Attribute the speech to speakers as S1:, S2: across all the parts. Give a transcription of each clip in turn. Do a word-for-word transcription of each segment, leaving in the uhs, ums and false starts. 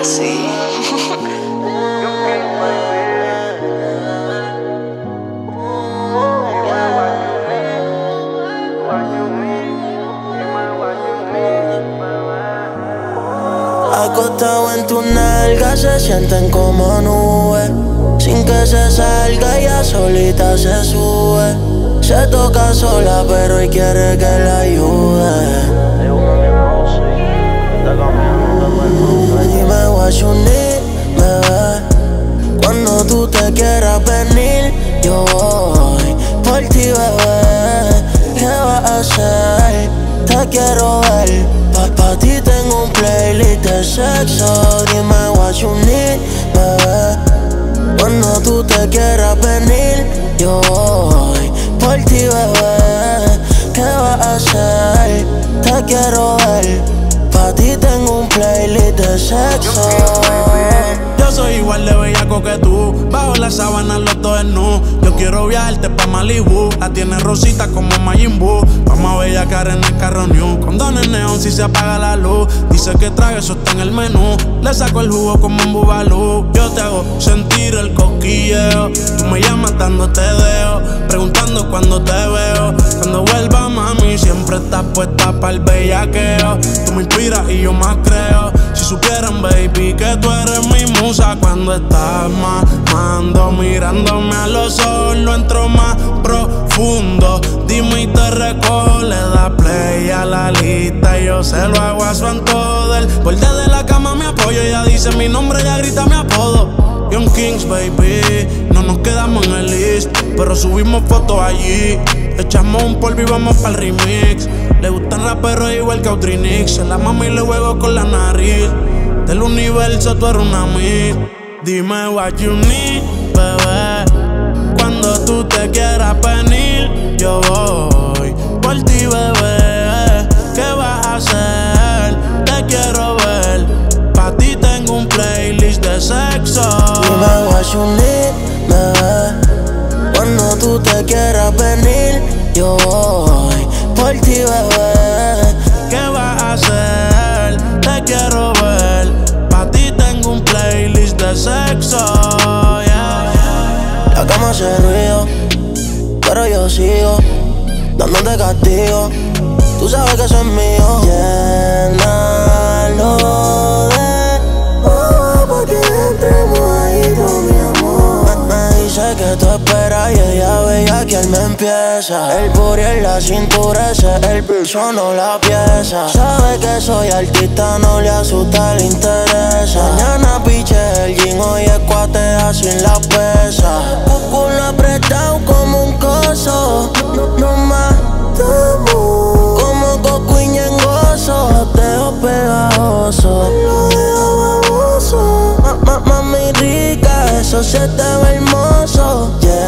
S1: así.
S2: Acostado en tu nalga se sienten como nubes. Sin que se salga ella solita se sube. Se toca sola pero hoy quiere que la ayude. Dime what you need, bebé. Cuando tú te quieras venir, yo voy por ti, bebé. ¿Qué vas a hacer? Te quiero ver. Pa, pa ti tengo un playlist de sexo. Dime what you need, bebé. Cuando tú te quieras venir, yo voy por ti, bebé. ¿Qué vas a hacer? Te quiero ver. Pa' ti tengo un playlist de sexo.
S3: Yo soy igual de bellaco que tú. Bajo la sábana los dos desnudos. Yo quiero viajarte pa' Malibu. La tienes rosita como Majin Buu. Vamos a bellacar en el carro new. Condones neón si se apaga la luz. Dice que trague, eso está en el menú. Le saco el jugo como un bubalú. Yo te hago sentir el cosquilleo. Tú me llamas dando te dejo. Preguntando cuando te veo. Cuando vuelva mami siempre estás puesta para el bellaqueo. Tú me inspiras y yo más creo. Si supieran baby que tú eres mi musa. Cuando estás mamando, mirándome a los ojos, lo entro más profundo. Dime y te recojo, le da play a la lista y yo se lo hago a su antojo. Del borde de la cama me apoyo, ella dice mi nombre, ella grita mi apodo. Young Kings, baby, no nos quedamos en el list, pero subimos fotos allí. Echamos un polvo y vamos pa'l remix. Le gustan raperos igual que Autrinix. Se la mama y le juego con la nariz. Del universo tú eres una miss. Dime what you need, bebé. Cuando tú te quieras venir, yo voy por ti, bebé. ¿Qué vas a hacer? Te quiero ver. Pa' ti tengo un playlist de sexo.
S2: Dime what you need, bebé. Cuando tú te quieras venir, yo voy por ti, bebé.
S3: ¿Qué vas a hacer? Te quiero ver. Pa' ti tengo un playlist de sexo, yeah.
S2: La cama hace ruido, pero yo sigo dándote castigo. Tú sabes que eso es mío. Llénalo de oh, pa' que entremos ahí, tú, mi amor. Me, me dice que tú esperas y ella veía que él me empieza. El booty en la cintura, ese es el bicho, no la pieza. Sabe que soy artista, no le asusta, le interesa. Mañana piche el jean, hoy es cuatea sin la pesa. Culo apretado como un coso, no, no matamos. Como cocuiña en gozo, te dejo pegajoso. Lo dejo baboso. Ma, ma, mami rica, eso se te ve hermoso.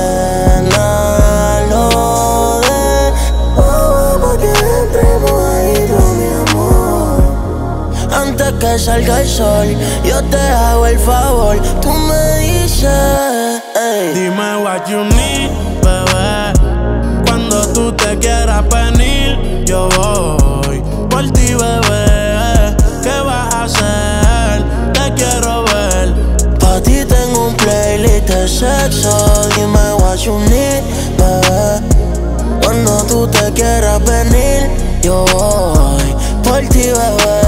S2: Llénalo de oh, pa' que entremos ahí, tú, mi amor. Antes que salga el sol, yo te hago el favor. Tú me dices, ey.
S3: Dime what you need, bebé. Cuando tú te quieras venir, yo voy por ti, bebé. ¿Qué vas a hacer? Te quiero ver.
S2: Pa' ti tengo un playlist de sexo. Dime what you need, bebé. Cuando tú te quieras venir, yo voy por ti, bebé.